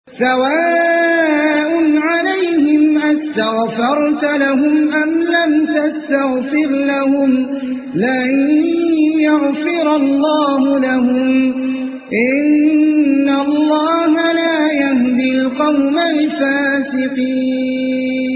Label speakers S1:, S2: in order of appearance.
S1: सवाء अलैहिम अस्तगफरत लहुम अम lump तस्तगफिर लहुम लन यगफिरल्लाहु लहुम इन्नल्लाह ला यहदिल क़ौमल फ़ासिक़ीन।